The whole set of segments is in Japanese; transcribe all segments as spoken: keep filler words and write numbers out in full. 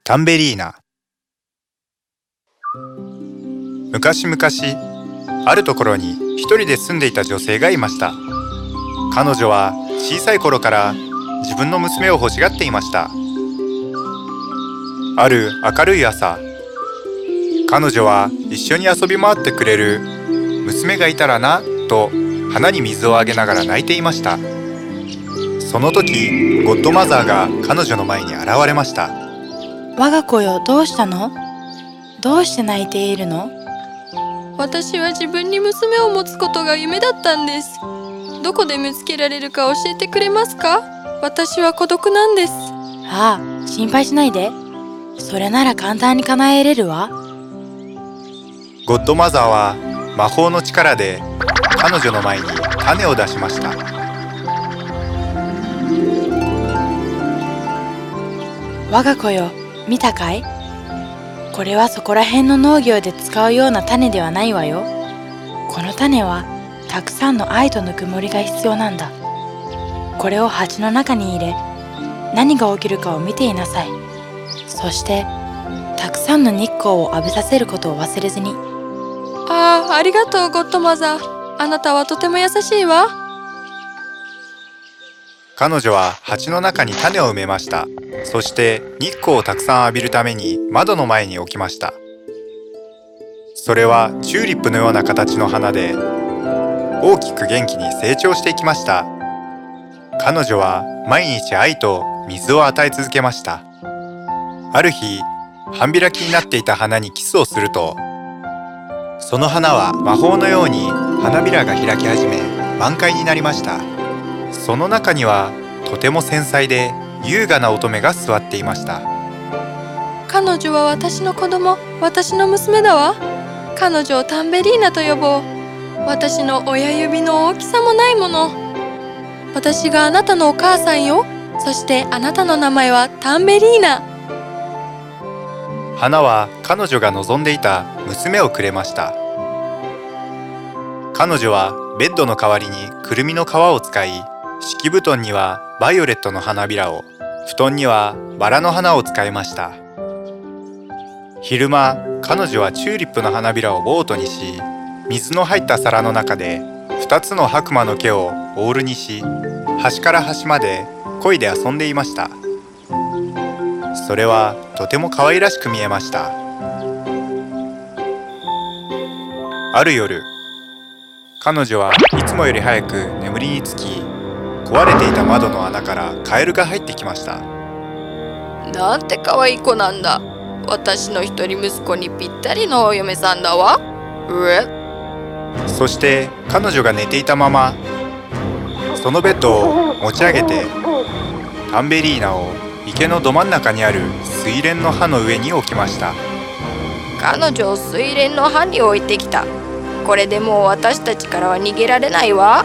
タンベリーナ。昔々、あるところに一人で住んでいた女性がいました。彼女は小さい頃から自分の娘を欲しがっていました。ある明るい朝、彼女は一緒に遊び回ってくれる娘がいたらなと花に水をあげながら泣いていました。その時、ゴッドマザーが彼女の前に現れました。 我が子よ、どうしたの？どうして泣いているの？ 私は自分に娘を持つことが夢だったんです。どこで見つけられるか教えてくれますか？私は孤独なんです。 ああ、心配しないで。それなら簡単に叶えれるわ。 ゴッドマザーは魔法の力で彼女の前に種を出しました。 我が子よ、見たかい？これはそこら辺の農業で使うような種ではないわよ。この種はたくさんの愛とぬくもりが必要なんだ。これを鉢の中に入れ、何が起きるかを見ていなさい。そしてたくさんの日光を浴びさせることを忘れずに。 ああ、ありがとうゴッドマザー。あなたはとても優しいわ。 彼女は鉢の中に種を埋めました。そして日光をたくさん浴びるために窓の前に置きました。それはチューリップのような形の花で、大きく元気に成長していきました。彼女は毎日愛と水を与え続けました。ある日、半開きになっていた花にキスをすると、その花は魔法のように花びらが開き始め、満開になりました。その中にはとても繊細で優雅な乙女が座っていました。 彼女は私の子供、私の娘だわ。彼女をタンベリーナと呼ぼう。私の親指の大きさもないもの。私があなたのお母さんよ。そしてあなたの名前はタンベリーナ。 花は彼女が望んでいた娘をくれました。彼女はベッドの代わりにくるみの皮を使い、敷布団にはバイオレットの花びらを、布団にはバラの花を使いました。昼間、彼女はチューリップの花びらをボートにし、水の入った皿の中でふたつの白馬の毛をオールにし、端から端まで漕いで遊んでいました。それはとても可愛らしく見えました。ある夜、彼女はいつもより早く眠りにつき、壊れていた窓の穴からカエルが入ってきました。 なんて可愛い子なんだ。私の一人息子にぴったりのお嫁さんだわ。うえ。 そして彼女が寝ていたまま、そのベッドを持ち上げて、タンベリーナを池のど真ん中にある水蓮の葉の上に置きました。 彼女を水蓮の葉に置いてきた。これでもう私たちからは逃げられないわ。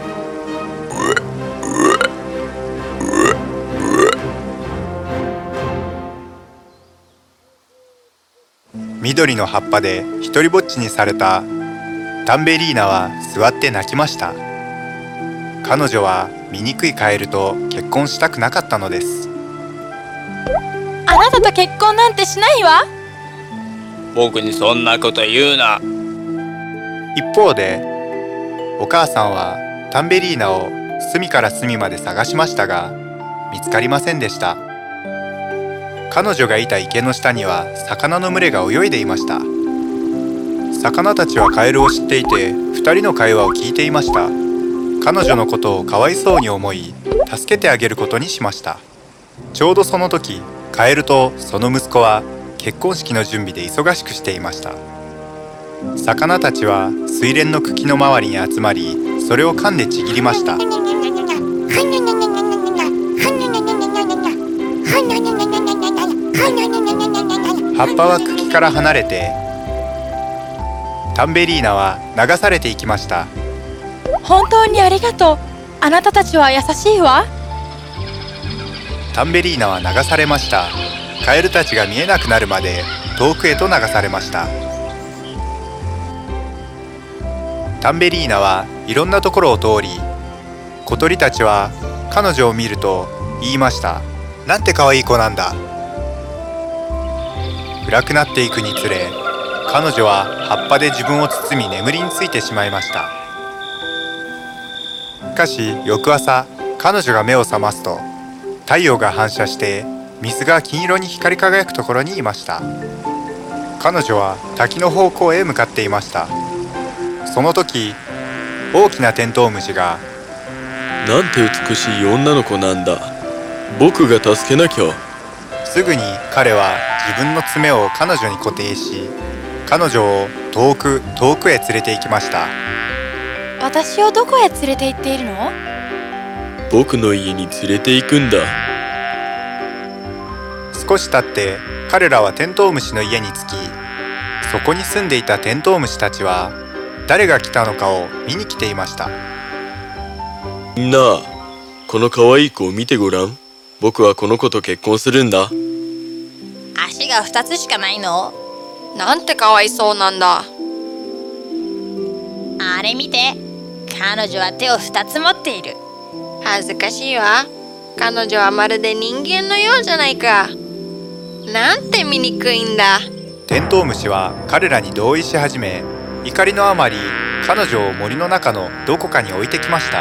緑の葉っぱで一りぼっちにされたタンベリーナは座って泣きました。彼女は醜いカエルと結婚したくなかったのです。 あなたと結婚なんてしないわ。 僕にそんなこと言うな。 一方で、お母さんはタンベリーナを隅から隅まで探しましたが、見つかりませんでした。彼女がいた池の下には魚の群れが泳いでいました。魚たちはカエルを知っていて、二人の会話を聞いていました。彼女のことをかわいそうに思い、助けてあげることにしました。ちょうどその時、カエルとその息子は結婚式の準備で忙しくしていました。魚たちは水蓮の茎の周りに集まり、それを噛んでちぎりました。葉っぱは茎から離れて、タンベリーナは流されていきました。 本当にありがとう。あなたたちは優しいわ。 タンベリーナは流されました。カエルたちが見えなくなるまで遠くへと流されました。タンベリーナはいろんなところを通り、小鳥たちは彼女を見ると言いました。なんて可愛い子なんだ。 暗くなっていくにつれ、彼女は葉っぱで自分を包み眠りについてしまいました。しかし翌朝、彼女が目を覚ますと、太陽が反射して水が金色に光り輝くところにいました。彼女は滝の方向へ向かっていました。その時、大きなテントウムシが、 なんて美しい女の子なんだ。僕が助けなきゃ。 すぐに彼は自分の爪を彼女に固定し、彼女を遠く遠くへ連れて行きました。 私をどこへ連れて行っているの？ 僕の家に連れて行くんだ。 少し経って彼らはテントウムシの家に着き、そこに住んでいたテントウムシたちは誰が来たのかを見に来ていました。 みんな、この可愛い子を見てごらん。僕はこの子と結婚するんだ。 足が二つしかないの？ なんてかわいそうなんだ。 あれ見て、彼女は手を二つ持っている。 恥ずかしいわ。彼女はまるで人間のようじゃないか。なんて醜いんだ。 テントウムシは彼らに同意し始め、怒りのあまり彼女を森の中のどこかに置いてきました。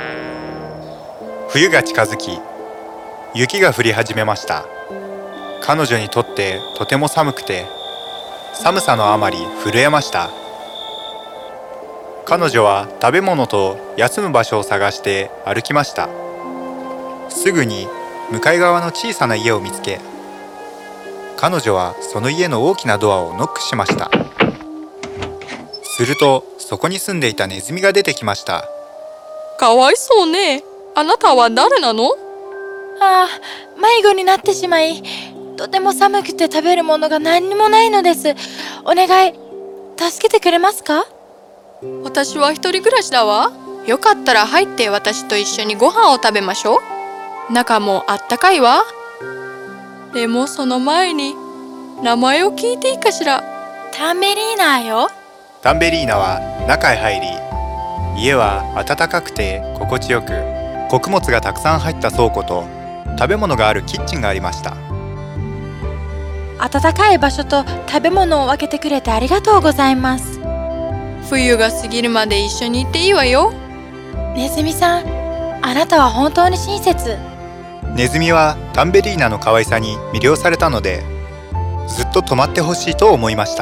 冬が近づき、雪が降り始めました。彼女にとってとても寒くて、寒さのあまり震えました。彼女は食べ物と休む場所を探して歩きました。すぐに向かい側の小さな家を見つけ、彼女はその家の大きなドアをノックしました。するとそこに住んでいたネズミが出てきました。 かわいそうね。あなたは誰なの？ ああ、迷子になってしまい、とても寒くて食べるものが何にもないのです。お願い、助けてくれますか？ 私は一人暮らしだわ。よかったら入って私と一緒にご飯を食べましょう。中もあったかいわ。でもその前に名前を聞いていいかしら？ タンベリーナよ。 タンベリーナは中へ入り、家は暖かくて心地よく、穀物がたくさん入った倉庫と食べ物があるキッチンがありました。 暖かい場所と食べ物を分けてくれてありがとうございます。 冬が過ぎるまで一緒にいていいわよ。 ネズミさん、あなたは本当に親切。 ネズミはタンベリーナの可愛さに魅了されたので、ずっと泊まってほしいと思いました。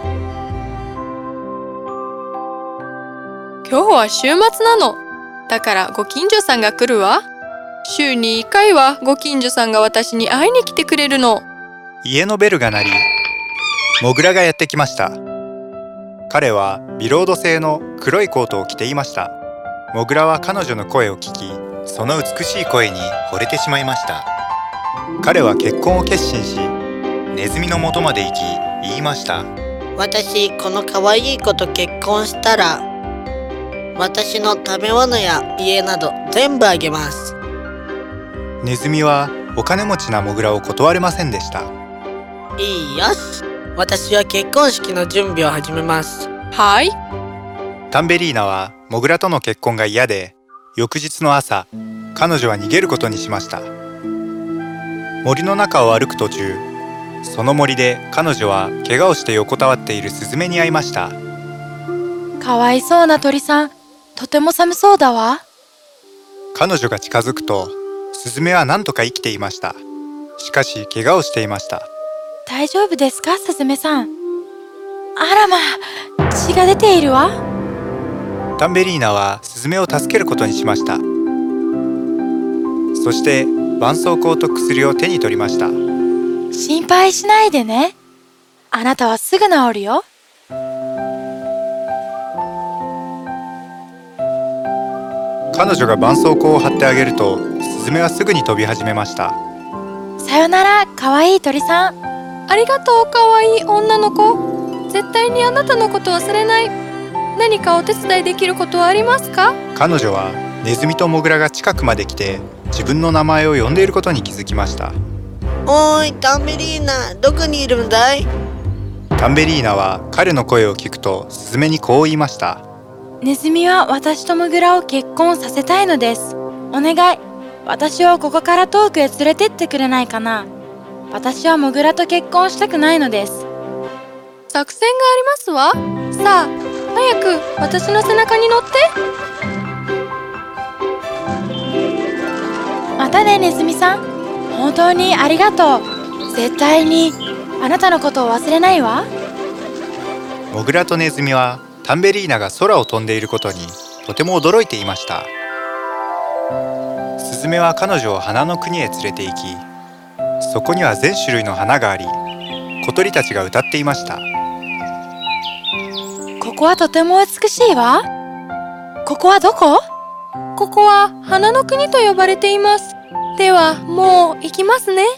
今日は週末なの。だからご近所さんが来るわ。週にいっかいはご近所さんが私に会いに来てくれるの。 家のベルが鳴り、モグラがやってきました。彼はビロード製の黒いコートを着ていました。モグラは彼女の声を聞き、その美しい声に惚れてしまいました。彼は結婚を決心し、ネズミの元まで行き言いました。 私、この可愛い子と結婚したら、私の食べ物や家など全部あげます。 ネズミはお金持ちなモグラを断れませんでした。 いいよし、私は結婚式の準備を始めます。 はい。 タンベリーナはモグラとの結婚が嫌で、翌日の朝、彼女は逃げることにしました。森の中を歩く途中、その森で彼女は怪我をして横たわっているスズメに会いました。 かわいそうな鳥さん、とても寒そうだわ。 彼女が近づくと、スズメは何とか生きていました。しかし怪我をしていました。 大丈夫ですか、スズメさん？あらまあ、血が出ているわ。 タンベリーナはスズメを助けることにしました。そして絆創膏と薬を手に取りました。 心配しないでね。あなたはすぐ治るよ。 彼女が絆創膏を貼ってあげると、スズメはすぐに飛び始めました。 さよなら、かわいい鳥さん。 ありがとう、かわいい女の子。絶対にあなたのこと忘れない。何かお手伝いできることはありますか？ 彼女はネズミとモグラが近くまで来て、自分の名前を呼んでいることに気づきました。 おーい、タンベリーナ、どこにいるんだい？ タンベリーナは彼の声を聞くと、スズメにこう言いました。 ネズミは私とモグラを結婚させたいのです。お願い、私をここから遠くへ連れてってくれないかな。 私はモグラと結婚したくないのです。 作戦がありますわ。さあ、早く私の背中に乗って。 またね、ネズミさん。本当にありがとう。絶対にあなたのことを忘れないわ。 モグラとネズミはタンベリーナが空を飛んでいることにとても驚いていました。スズメは彼女を花の国へ連れて行き、そこには全種類の花があり、小鳥たちが歌っていました。 ここはとても美しいわ。ここはどこ？ ここは花の国と呼ばれています。ではもう行きますね。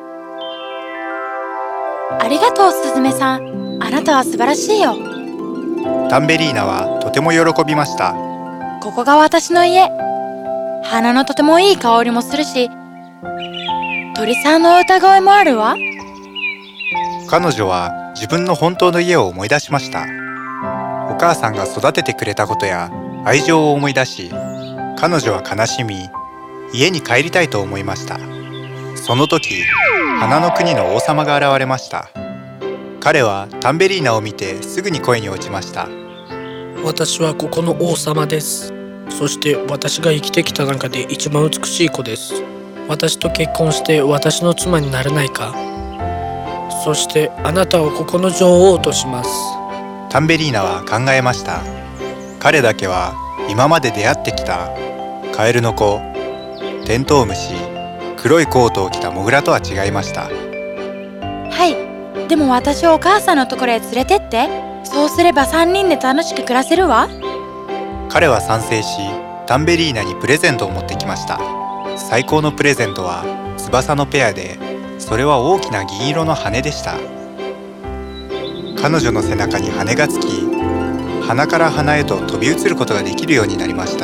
ありがとう、スズメさん。あなたは素晴らしいよ。 タンベリーナはとても喜びました。 ここが私の家。花のとてもいい香りもするし、鳥さんの歌声もあるわ。 彼女は自分の本当の家を思い出しました。お母さんが育ててくれたことや愛情を思い出し、彼女は悲しみ、家に帰りたいと思いました。その時、花の国の王様が現れました。彼はタンベリーナを見てすぐに恋に落ちました。 私はここの王様です。そして私が生きてきた中で一番美しい子です。私と結婚して私の妻にならないか。そしてあなたをここの女王とします。 タンベリーナは考えました。彼だけは今まで出会ってきたカエルの子、テントウムシ、黒いコートを着たモグラとは違いました。 はい、でも私をお母さんのところへ連れてって。そうすればさんにんで楽しく暮らせるわ。 彼は賛成し、タンベリーナにプレゼントを持ってきました。最高のプレゼントは翼のペアで、それは大きな銀色の羽でした。彼女の背中に羽がつき、花から花へと飛び移ることができるようになりました。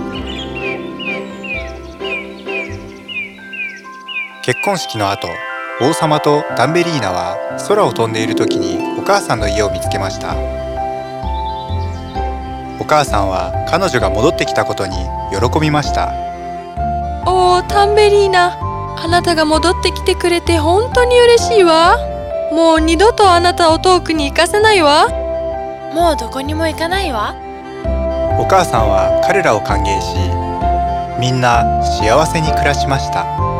結婚式の後、王様とタンベリーナは空を飛んでいる時にお母さんの家を見つけました。お母さんは彼女が戻ってきたことに喜びました。 おー、タンベリーナ、あなたが戻ってきてくれて本当に嬉しいわ。もう二度とあなたを遠くに行かせないわ。 もうどこにも行かないわ。 お母さんは彼らを歓迎し、みんな幸せに暮らしました。